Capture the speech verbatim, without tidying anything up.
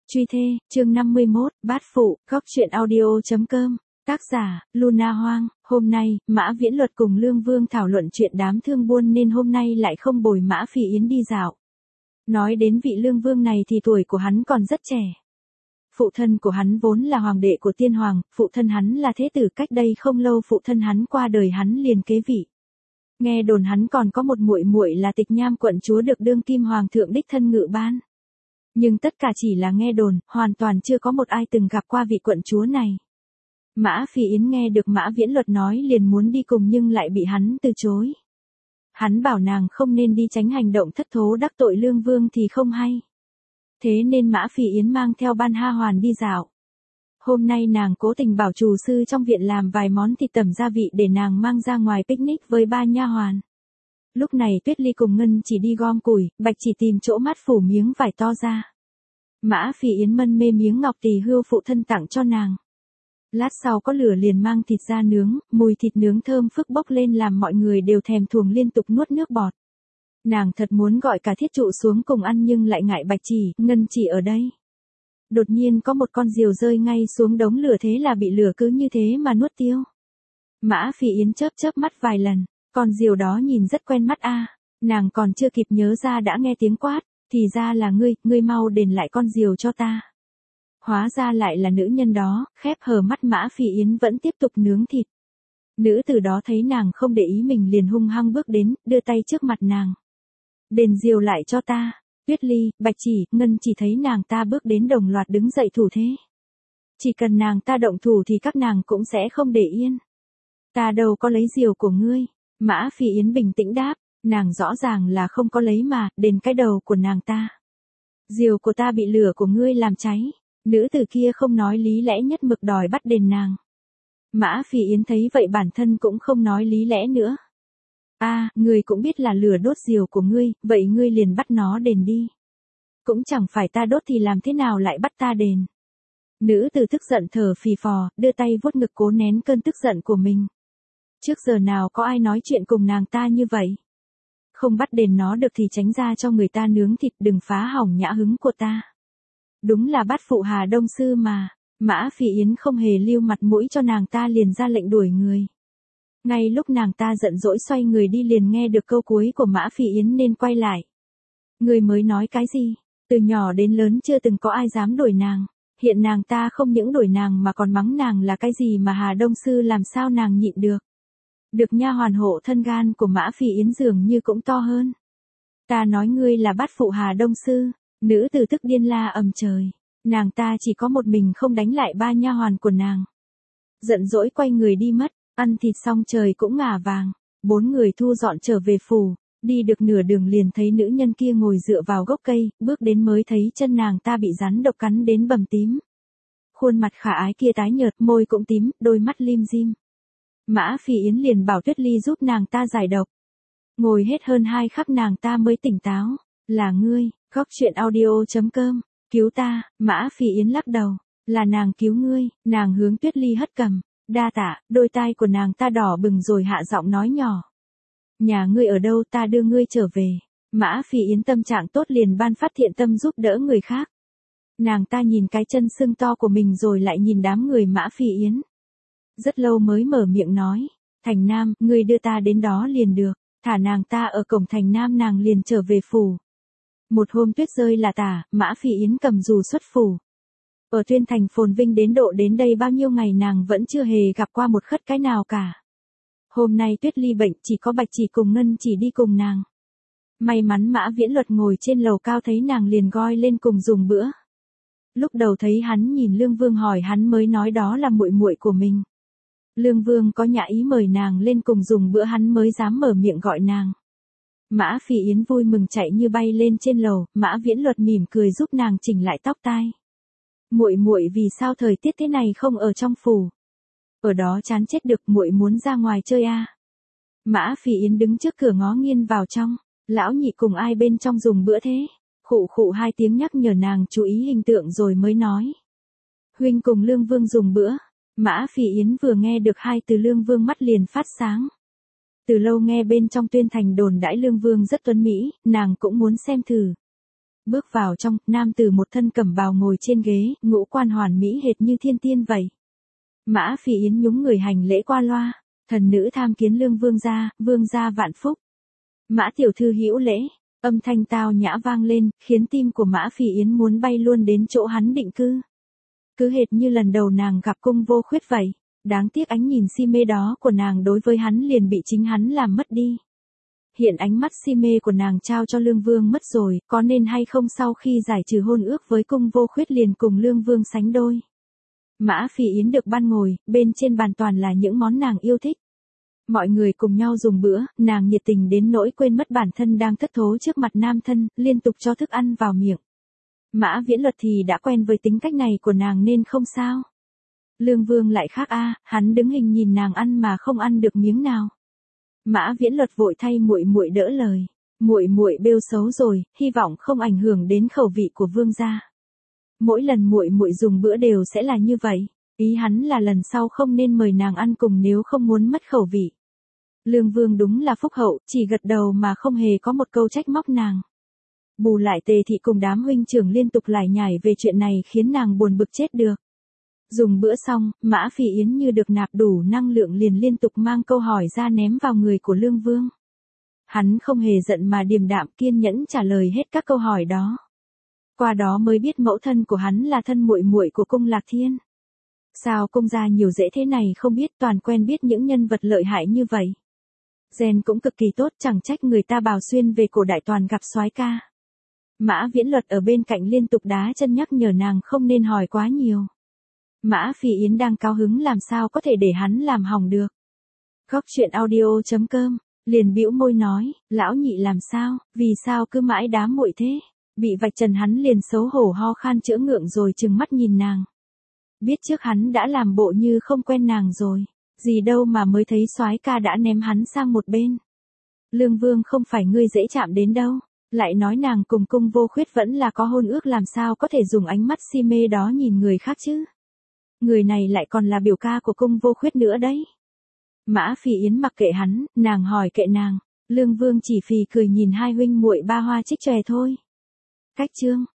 Truy thê, chương năm mươi mốt, bát phụ, góc truyện audio.com, tác giả, Luna Hoang. Hôm nay, Mã Viễn Luật cùng Lương Vương thảo luận chuyện đám thương buôn nên hôm nay lại không bồi Mã Phi Yến đi dạo. Nói đến vị Lương Vương này thì tuổi của hắn còn rất trẻ. Phụ thân của hắn vốn là hoàng đệ của tiên hoàng, phụ thân hắn là thế tử, cách đây không lâu phụ thân hắn qua đời hắn liền kế vị. Nghe đồn hắn còn có một muội muội là Tịch Nham quận chúa được đương kim hoàng thượng đích thân ngự ban. Nhưng tất cả chỉ là nghe đồn, hoàn toàn chưa có một ai từng gặp qua vị quận chúa này. Mã Phi Yến nghe được Mã Viễn Luật nói liền muốn đi cùng nhưng lại bị hắn từ chối. Hắn bảo nàng không nên đi, tránh hành động thất thố đắc tội Lương Vương thì không hay. Thế nên Mã Phi Yến mang theo Ban Ha Hoàn đi dạo. Hôm nay nàng cố tình bảo chủ sư trong viện làm vài món thịt tẩm gia vị để nàng mang ra ngoài picnic với ba nha hoàn. Lúc này Tuyết Ly cùng Ngân chỉ đi gom củi, Bạch chỉ tìm chỗ mát phủ miếng vải to ra. Mã Phi Yến mân mê miếng ngọc tỳ hươu phụ thân tặng cho nàng. Lát sau có lửa liền mang thịt ra nướng, mùi thịt nướng thơm phức bốc lên làm mọi người đều thèm thuồng liên tục nuốt nước bọt. Nàng thật muốn gọi cả thiết trụ xuống cùng ăn nhưng lại ngại Bạch chỉ, Ngân chỉ ở đây. Đột nhiên có một con diều rơi ngay xuống đống lửa, thế là bị lửa cứ như thế mà nuốt tiêu. Mã Phi Yến chớp chớp mắt vài lần, con diều đó nhìn rất quen mắt a. À. Nàng còn chưa kịp nhớ ra đã nghe tiếng quát, thì ra là ngươi, ngươi mau đền lại con diều cho ta. Hóa ra lại là nữ nhân đó, khép hờ mắt Mã Phi Yến vẫn tiếp tục nướng thịt. Nữ từ đó thấy nàng không để ý mình liền hung hăng bước đến, đưa tay trước mặt nàng. Đền diều lại cho ta. Tuyết Ly, Bạch chỉ, Ngân chỉ thấy nàng ta bước đến đồng loạt đứng dậy thủ thế. Chỉ cần nàng ta động thủ thì các nàng cũng sẽ không để yên. Ta đâu có lấy diều của ngươi. Mã Phi Yến bình tĩnh đáp, nàng rõ ràng là không có lấy mà, đền cái đầu của nàng ta. Diều của ta bị lửa của ngươi làm cháy. Nữ tử kia không nói lý lẽ, nhất mực đòi bắt đền nàng. Mã Phi Yến thấy vậy bản thân cũng không nói lý lẽ nữa. A, à, ngươi cũng biết là lửa đốt diều của ngươi, vậy ngươi liền bắt nó đền đi. Cũng chẳng phải ta đốt thì làm thế nào lại bắt ta đền. Nữ tử tức giận thở phì phò, đưa tay vuốt ngực cố nén cơn tức giận của mình. Trước giờ nào có ai nói chuyện cùng nàng ta như vậy. Không bắt đền nó được thì tránh ra cho người ta nướng thịt, đừng phá hỏng nhã hứng của ta. Đúng là bát phụ Hà Đông Sư mà. Mã Phi Yến không hề lưu mặt mũi cho nàng ta liền ra lệnh đuổi người. Ngay lúc nàng ta giận dỗi xoay người đi liền nghe được câu cuối của Mã Phi Yến nên quay lại. Người mới nói cái gì? Từ nhỏ đến lớn chưa từng có ai dám đuổi nàng. Hiện nàng ta không những đuổi nàng mà còn mắng nàng là cái gì mà Hà Đông Sư làm sao nàng nhịn được. Được nha hoàn hộ thân gan của Mã Phi Yến dường như cũng to hơn. Ta nói ngươi là bát phụ Hà Đông Sư. Nữ tử tức điên la ầm trời. Nàng ta chỉ có một mình không đánh lại ba nha hoàn của nàng. Giận dỗi quay người đi mất. Ăn thịt xong trời cũng ngả vàng. Bốn người thu dọn trở về phủ. Đi được nửa đường liền thấy nữ nhân kia ngồi dựa vào gốc cây. Bước đến mới thấy chân nàng ta bị rắn độc cắn đến bầm tím. Khuôn mặt khả ái kia tái nhợt, môi cũng tím, đôi mắt lim dim. Mã Phi Yến liền bảo Tuyết Ly giúp nàng ta giải độc. Ngồi hết hơn hai khắc nàng ta mới tỉnh táo. Là ngươi, góc truyện audio.com, cứu ta. Mã Phi Yến lắc đầu. Là nàng cứu ngươi. Nàng hướng Tuyết Ly hất cầm. Đa tạ. Đôi tai của nàng ta đỏ bừng rồi hạ giọng nói nhỏ. Nhà ngươi ở đâu, ta đưa ngươi trở về. Mã Phi Yến tâm trạng tốt liền ban phát thiện tâm giúp đỡ người khác. Nàng ta nhìn cái chân sưng to của mình rồi lại nhìn đám người Mã Phi Yến. Rất lâu mới mở miệng nói. Thành Nam, ngươi đưa ta đến đó liền được. Thả nàng ta ở cổng Thành Nam, nàng liền trở về phủ. Một hôm tuyết rơi là tả, Mã Phi Yến cầm dù xuất phủ. Ở Tuyên Thành phồn vinh đến độ đến đây bao nhiêu ngày nàng vẫn chưa hề gặp qua một khất cái nào cả. Hôm nay Tuyết Ly bệnh, chỉ có Bạch chỉ cùng Ngân chỉ đi cùng nàng. May mắn Mã Viễn Luật ngồi trên lầu cao thấy nàng liền gọi lên cùng dùng bữa. Lúc đầu thấy hắn nhìn Lương Vương hỏi hắn mới nói đó là muội muội của mình. Lương Vương có nhã ý mời nàng lên cùng dùng bữa hắn mới dám mở miệng gọi nàng. Mã Phi Yến vui mừng chạy như bay lên trên lầu, Mã Viễn Luật mỉm cười giúp nàng chỉnh lại tóc tai. Muội muội vì sao thời tiết thế này không ở trong phủ? Ở đó chán chết được, muội muốn ra ngoài chơi a. À? Mã Phi Yến đứng trước cửa ngó nghiêng vào trong, lão nhị cùng ai bên trong dùng bữa thế? Khụ khụ hai tiếng nhắc nhở nàng chú ý hình tượng rồi mới nói. Huynh cùng Lương Vương dùng bữa. Mã Phi Yến vừa nghe được hai từ Lương Vương mắt liền phát sáng. Từ lâu nghe bên trong Tuyên Thành đồn đãi Lương Vương rất tuấn mỹ, nàng cũng muốn xem thử. Bước vào trong, nam tử một thân cẩm bào ngồi trên ghế, ngũ quan hoàn mỹ hệt như thiên tiên vậy. Mã Phi Yến nhúng người hành lễ qua loa, thần nữ tham kiến Lương vương gia, vương gia vạn phúc. Mã tiểu thư hữu lễ, âm thanh tao nhã vang lên, khiến tim của Mã Phi Yến muốn bay luôn đến chỗ hắn định cư. Cứ hệt như lần đầu nàng gặp Cung Vô Khuyết vậy, đáng tiếc ánh nhìn si mê đó của nàng đối với hắn liền bị chính hắn làm mất đi. Hiện ánh mắt si mê của nàng trao cho Lương Vương mất rồi, có nên hay không sau khi giải trừ hôn ước với Cung Vô Khuyết liền cùng Lương Vương sánh đôi. Mã Phi Yến được ban ngồi, bên trên bàn toàn là những món nàng yêu thích. Mọi người cùng nhau dùng bữa, nàng nhiệt tình đến nỗi quên mất bản thân đang thất thố trước mặt nam thân, liên tục cho thức ăn vào miệng. Mã Viễn Luật thì đã quen với tính cách này của nàng nên không sao. Lương Vương lại khác a, hắn đứng hình nhìn nàng ăn mà không ăn được miếng nào. Mã Viễn Luật vội thay muội muội đỡ lời, muội muội bêu xấu rồi, hy vọng không ảnh hưởng đến khẩu vị của vương gia. Mỗi lần muội muội dùng bữa đều sẽ là như vậy, ý hắn là lần sau không nên mời nàng ăn cùng nếu không muốn mất khẩu vị. Lương Vương đúng là phúc hậu, chỉ gật đầu mà không hề có một câu trách móc nàng. Bù lại Tề thị cùng đám huynh trưởng liên tục lải nhải về chuyện này khiến nàng buồn bực chết được. Dùng bữa xong, Mã Phi Yến như được nạp đủ năng lượng liền liên tục mang câu hỏi ra ném vào người của Lương Vương. Hắn không hề giận mà điềm đạm kiên nhẫn trả lời hết các câu hỏi đó. Qua đó mới biết mẫu thân của hắn là thân muội muội của Cung Lạc Thiên. Sao cung gia nhiều dễ thế này không biết, toàn quen biết những nhân vật lợi hại như vậy. Gen cũng cực kỳ tốt, chẳng trách người ta bảo xuyên về cổ đại toàn gặp soái ca. Mã Viễn Luật ở bên cạnh liên tục đá chân nhắc nhở nàng không nên hỏi quá nhiều. Mã Phi Yến đang cao hứng làm sao có thể để hắn làm hỏng được. Góc truyện audio chấm com, liền bĩu môi nói, lão nhị làm sao, vì sao cứ mãi đá muội thế. Bị vạch trần hắn liền xấu hổ ho khan chữa ngượng rồi trừng mắt nhìn nàng. Biết trước hắn đã làm bộ như không quen nàng rồi, gì đâu mà mới thấy soái ca đã ném hắn sang một bên. Lương Vương không phải ngươi dễ chạm đến đâu, lại nói nàng cùng Cung Vô Khuyết vẫn là có hôn ước, làm sao có thể dùng ánh mắt si mê đó nhìn người khác chứ. Người này lại còn là biểu ca của Cung Vô Khuyết nữa đấy. Mã Phi Yến mặc kệ hắn, nàng hỏi kệ nàng, Lương Vương chỉ phì cười nhìn hai huynh muội ba hoa trích chòe thôi. Cách chương